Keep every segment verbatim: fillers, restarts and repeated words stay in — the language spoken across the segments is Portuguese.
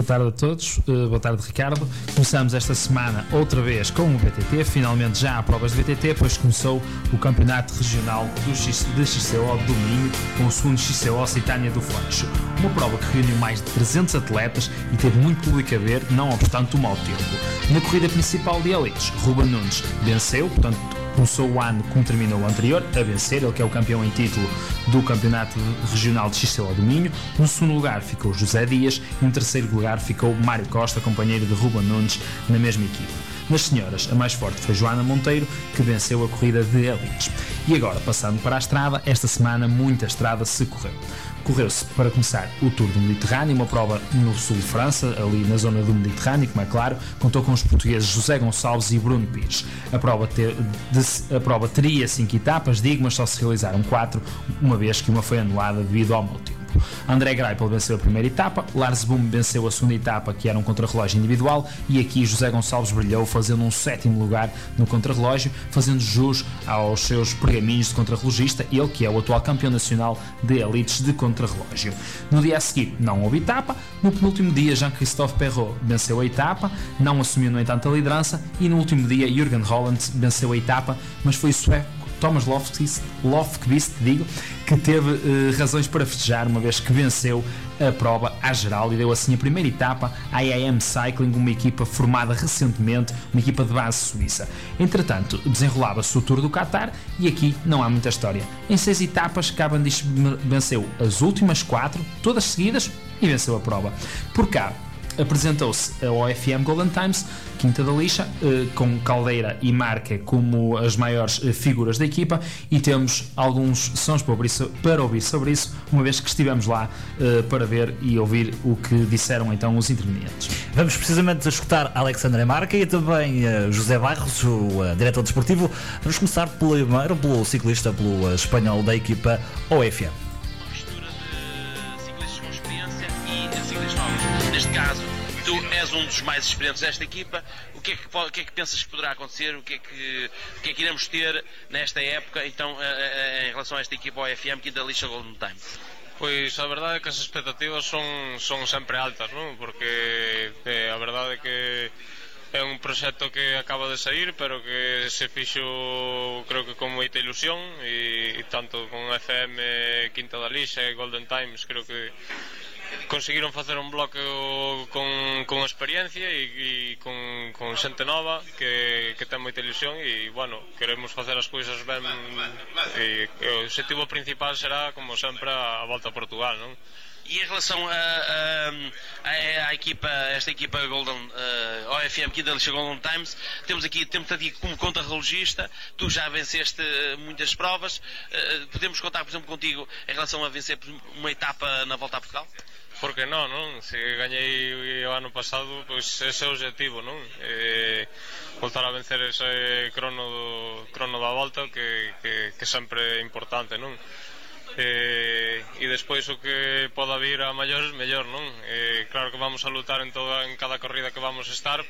tarde a todos, uh, boa tarde Ricardo. Começamos esta semana outra vez com o V T T, finalmente já há provas de V T T, pois começou o Campeonato Regional do X, de X C O do Minho, com o segundo X C O Occitânia do Fleixo. Uma prova que reuniu mais de trezentos atletas e teve muito público a ver, não obstante o mau tempo. Na corrida principal de elites, Ruben Nunes venceu, portanto começou o ano como terminou o anterior, a vencer, ele que é o campeão em título do Campeonato Regional de X C O do Minho. No segundo lugar ficou José Dias e no terceiro lugar ficou Mário Costa, companheiro de Ruben Nunes na mesma equipa. Nas senhoras, a mais forte foi Joana Monteiro, que venceu a corrida de elites. E agora, passando para a estrada, esta semana muita estrada se correu. Correu-se, para começar, o Tour do Mediterrâneo, uma prova no sul de França, ali na zona do Mediterrâneo, como é claro, contou com os portugueses José Gonçalves e Bruno Pires. A prova, ter, de, a prova teria cinco etapas, digo, mas só se realizaram quatro, uma vez que uma foi anulada devido ao mau tempo. André Greipel venceu a primeira etapa, Lars Boom venceu a segunda etapa, que era um contrarrelógio individual, e aqui José Gonçalves brilhou, fazendo um sétimo lugar no contrarrelógio, fazendo jus aos seus pergaminhos de contrarrelogista, ele que é o atual campeão nacional de elites de contrarrelógio. No dia a seguir não houve etapa, no penúltimo dia Jean-Christophe Perrault venceu a etapa, não assumiu no entanto a liderança, e no último dia Jürgen Holland venceu a etapa, mas foi o sueco Thomas Lofqvist, digo, que teve uh, razões para festejar, uma vez que venceu a prova à geral e deu assim a primeira etapa à I A M Cycling, uma equipa formada recentemente, uma equipa de base suíça. Entretanto, desenrolava-se o Tour do Qatar e aqui não há muita história. Em seis etapas, Cavendish venceu as últimas quatro, todas seguidas, e venceu a prova. Por cá, apresentou-se a O F M Golden Times, Quinta da Lixa, com Caldeira e Marca como as maiores figuras da equipa, e temos alguns sons para ouvir, para ouvir sobre isso, uma vez que estivemos lá para ver e ouvir o que disseram então os intervenientes. Vamos precisamente escutar Alexandre Marca e também José Barros, o diretor desportivo. Vamos começar primeiro pelo ciclista, pelo espanhol da equipa O F M. Neste caso, tu és um dos mais experientes desta equipa. O que é que, o que, é que pensas que poderá acontecer? O que, é que, o que é que iremos ter nesta época, então, a, a, em relação a esta equipa O F M, Quinta da Lixa Golden Time? Pois a verdade é que as expectativas son, son sempre altas, non? Porque eh, a verdade é que é un proxecto que acaba de sair, pero que se fixo, creo que con moita ilusión, e, e tanto con F M, Quinta da Lixa e Golden Times, creo que conseguiron facer un bloque con, con experiencia e, e con, con xente nova que, que ten moita ilusión, e bueno, queremos facer as cousas ben, e, e o objetivo principal será, como sempre, a volta a Portugal, non? E em relação a, a, a, a equipa, esta equipa Golden, uh, O F M Quinta da Lixa Golden Times, temos aqui, temos aqui como contrarrelogista, tu já venceste muitas provas, uh, podemos contar, por exemplo, contigo em relação a vencer uma etapa na volta a Portugal? Porque non, non? Se gañei o ano pasado, pois ese é o objetivo, non? Eh, voltar a vencer ese crono do, crono da volta que, que, que sempre é importante, non? Eh, e despois o que poda vir a maiores, mellor, non? Eh, claro que vamos a lutar en, toda, en cada corrida que vamos a estar,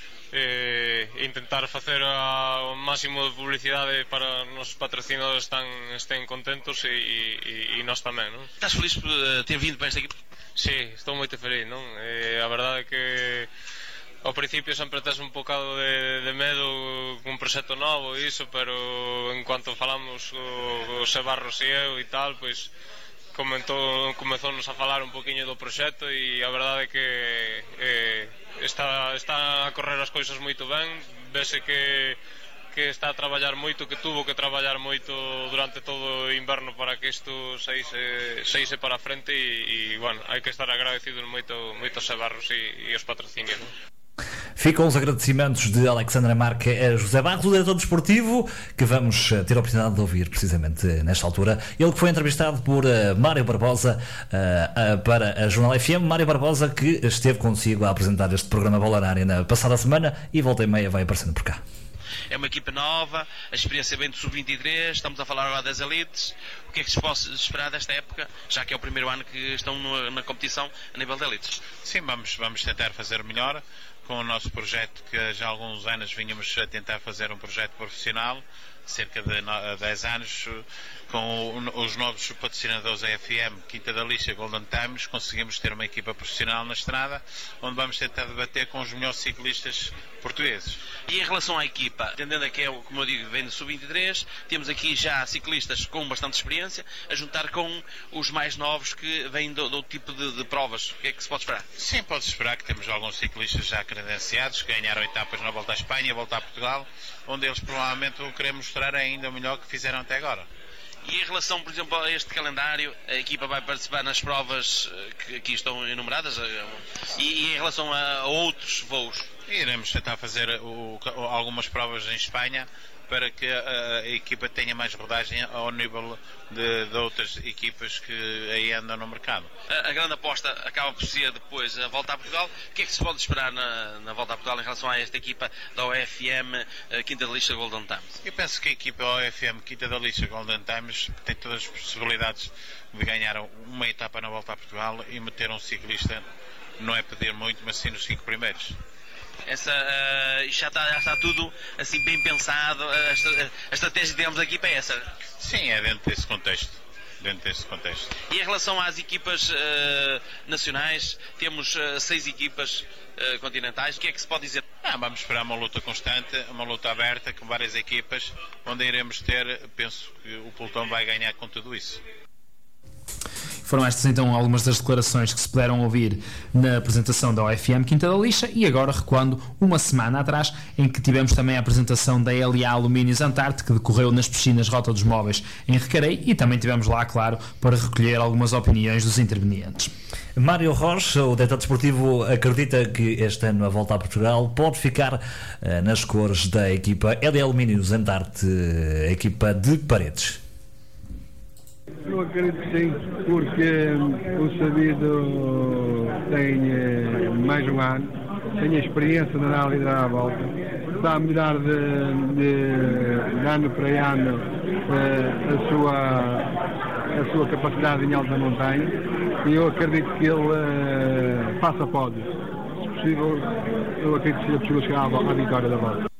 eh, intentar facer a, o máximo de publicidade para os nosos patrocinadores están, estén contentos, e, e, e nós tamén, non? Estás feliz por uh, ter vindo para esta equipa? Sí, estou moito feliz, non? Eh, a verdade é que ao principio sempre tes un bocado de, de medo cun proxecto novo e iso, pero en cuanto falamos o, o Sebarros e eu e tal, pois comentou, comezounos a falar un poquinho do proxecto, e a verdade é que eh, está, está a correr as cousas moito ben, vese que que está a traballar moito, que tuvo que traballar moito durante todo o inverno para que isto saíse, saíse para a frente, e, e bueno, hai que estar agradecidos moito, moito aos Sebarros e, e aos patrocínios. Ficam os agradecimentos de Alexandre Marca a José Barros, o diretor desportivo, que vamos ter a oportunidade de ouvir precisamente nesta altura. Ele que foi entrevistado por uh, Mário Barbosa uh, uh, para a Jornal F M. Mário Barbosa, que esteve consigo a apresentar este programa Bola na Área na passada semana, e volta e meia vai aparecendo por cá. É uma equipa nova, a experiência vem do sub vinte e três, estamos a falar agora das elites. O que é que se pode esperar desta época, já que é o primeiro ano que estão no, na competição a nível de elites? Sim, vamos, vamos tentar fazer melhor, com o nosso projeto, que já há alguns anos vínhamos a tentar fazer um projeto profissional, cerca de dez anos, com os novos patrocinadores A F M, Quinta da Lixa, Golden Times, conseguimos ter uma equipa profissional na estrada, onde vamos tentar debater com os melhores ciclistas portugueses. E em relação à equipa, entendendo que é, como eu digo, vem do sub vinte e três, temos aqui já ciclistas com bastante experiência, a juntar com os mais novos que vêm do, do tipo de, de provas. O que é que se pode esperar? Sim, pode esperar que temos alguns ciclistas já credenciados, que ganharam etapas na Volta à Espanha, Volta a Portugal, onde eles provavelmente vão querer mostrar ainda o melhor que fizeram até agora. E em relação, por exemplo, a este calendário, a equipa vai participar nas provas que aqui estão enumeradas, e, e em relação a outros voos? Iremos tentar fazer o, algumas provas em Espanha, para que a, a equipa tenha mais rodagem ao nível de, de outras equipas que aí andam no mercado. A, a grande aposta acaba por ser depois a Volta a Portugal. O que é que se pode esperar na, na Volta a Portugal em relação a esta equipa da O F M Quinta da Lixa Golden Times? Eu penso que a equipa O F M Quinta da Lixa Golden Times tem todas as possibilidades de ganhar uma etapa na Volta a Portugal e meter um ciclista, não é pedir muito, mas sim nos cinco primeiros. Essa, uh, já, está, já está tudo assim bem pensado, a, a estratégia que temos aqui para essa? Sim, é dentro desse contexto, dentro desse contexto. E em relação às equipas uh, nacionais, temos uh, seis equipas uh, continentais, o que é que se pode dizer? Ah, vamos esperar uma luta constante, uma luta aberta com várias equipas, onde iremos ter, penso que o pelotão vai ganhar com tudo isso. Foram estas então algumas das declarações que se puderam ouvir na apresentação da O F M Quinta da Lixa, e agora recuando uma semana atrás, em que tivemos também a apresentação da L A Alumínios Antarte, que decorreu nas piscinas Rota dos Móveis em Recarei, e também tivemos lá, claro, para recolher algumas opiniões dos intervenientes. Mário Rocha, o diretor desportivo, acredita que este ano a Volta a Portugal pode ficar uh, nas cores da equipa L A Alumínios Antarte, a equipa de Paredes. Eu acredito que sim, porque o Sabido tem mais um ano, tem a experiência de andar a liderar a volta, está a melhorar de, de, de ano para ano a sua, a sua capacidade em alta montanha, e eu acredito que ele faça pódio. Se possível, eu acredito que seja possível chegar à, à vitória da volta.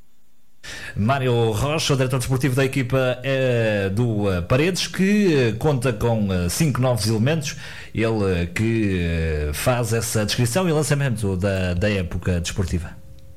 Mário Rocha, o diretor desportivo da equipa é do Paredes, que conta com cinco novos elementos, ele que faz essa descrição e lançamento da, da época desportiva.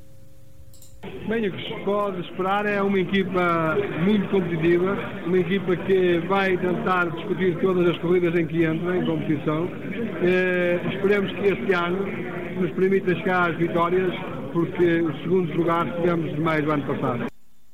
Bem, o que se pode esperar é uma equipa muito competitiva, uma equipa que vai tentar discutir todas as corridas em que entra em competição. Eh, esperemos que este ano nos permita chegar às vitórias, porque os segundos lugares tivemos demais do ano passado.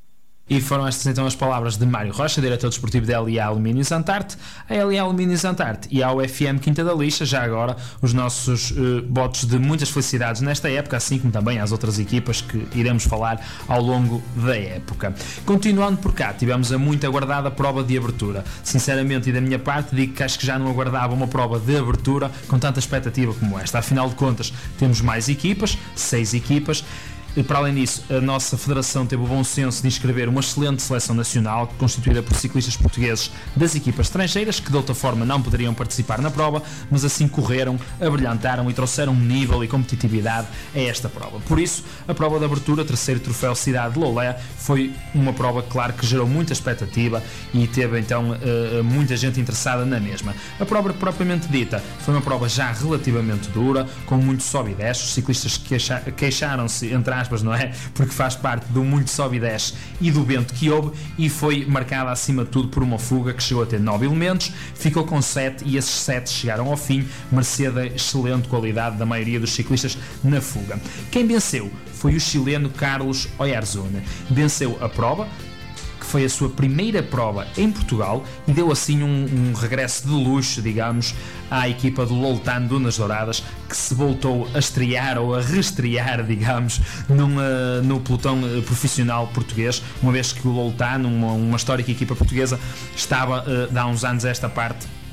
E foram estas então as palavras de Mário Rocha, diretor desportivo da L A Alumínios Antarte. A L A Alumínios Antarte e a O F M Quinta da Lixa, já agora os nossos uh, votos de muitas felicidades nesta época, assim como também às outras equipas que iremos falar ao longo da época. Continuando por cá, tivemos a muito aguardada prova de abertura. Sinceramente, e da minha parte, digo que acho que já não aguardava uma prova de abertura com tanta expectativa como esta. Afinal de contas, temos mais equipas, seis equipas. E para além disso, a nossa federação teve o bom senso de inscrever uma excelente seleção nacional, constituída por ciclistas portugueses das equipas estrangeiras, que de outra forma não poderiam participar na prova, mas assim correram, abrilhantaram e trouxeram nível e competitividade a esta prova. Por isso, a prova de abertura, terceiro troféu Cidade de Loulé, foi uma prova, claro, que gerou muita expectativa e teve então muita gente interessada na mesma. A prova propriamente dita foi uma prova já relativamente dura, com muito sobe e desce. Os ciclistas queixa- queixaram-se, entre aspas, não é? Porque faz parte do muito sobe e desce e do vento que houve, e foi marcada acima de tudo por uma fuga que chegou a ter nove elementos, ficou com sete, e esses sete chegaram ao fim, mercê da excelente qualidade da maioria dos ciclistas na fuga. Quem venceu foi o chileno Carlos Oyarzún. Venceu a prova, que foi a sua primeira prova em Portugal, e deu assim um, um regresso de luxo, digamos, à equipa do Loltán Dunas Douradas, que se voltou a estrear ou a reestrear, digamos, numa, no pelotão profissional português, uma vez que o Loltán, uma, uma histórica equipa portuguesa, estava uh, de há uns anos a esta parte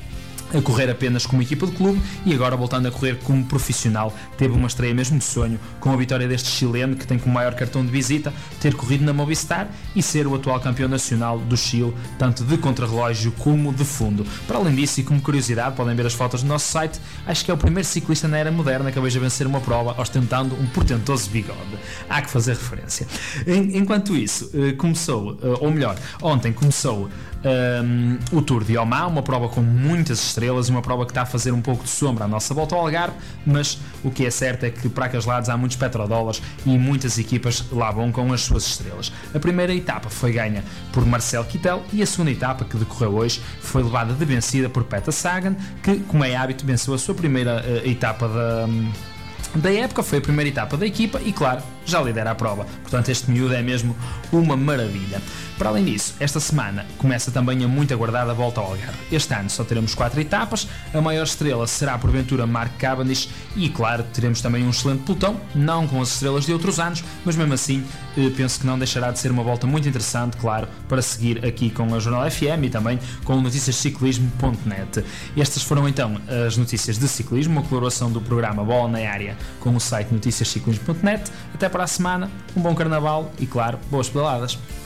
a correr apenas como equipa de clube e agora voltando a correr como profissional. Teve uma estreia mesmo de sonho, com a vitória deste chileno que tem como maior cartão de visita ter corrido na Movistar e ser o atual campeão nacional do Chile, tanto de contrarrelógio como de fundo. Para além disso, e como curiosidade, podem ver as fotos no nosso site, acho que é o primeiro ciclista na era moderna que veja vencer uma prova ostentando um portentoso bigode. Há que fazer referência. Enquanto isso, começou, ou melhor, ontem começou Um, o Tour de Oman, uma prova com muitas estrelas e uma prova que está a fazer um pouco de sombra à nossa volta ao Algarve, mas o que é certo é que para aqueles lados há muitos petrodólares e muitas equipas lá vão com as suas estrelas. A primeira etapa foi ganha por Marcel Kittel e a segunda etapa, que decorreu hoje, foi levada de vencida por Peter Sagan, que, como é hábito, venceu a sua primeira uh, etapa da... Um, da época, foi a primeira etapa da equipa e, claro, já lidera a prova. Portanto, este miúdo é mesmo uma maravilha. Para além disso, esta semana começa também a muito aguardada volta ao Algarve. Este ano só teremos quatro etapas, a maior estrela será porventura Mark Cavendish e, claro, teremos também um excelente pelotão, não com as estrelas de outros anos, mas mesmo assim penso que não deixará de ser uma volta muito interessante, claro, para seguir aqui com a Jornal F M e também com o noticias ciclismo ponto net. Estas foram então as notícias de ciclismo, uma colaboração do programa Bola na Área com o site noticias ciclismo ponto net. Até para a semana, um bom carnaval e, claro, boas pedaladas.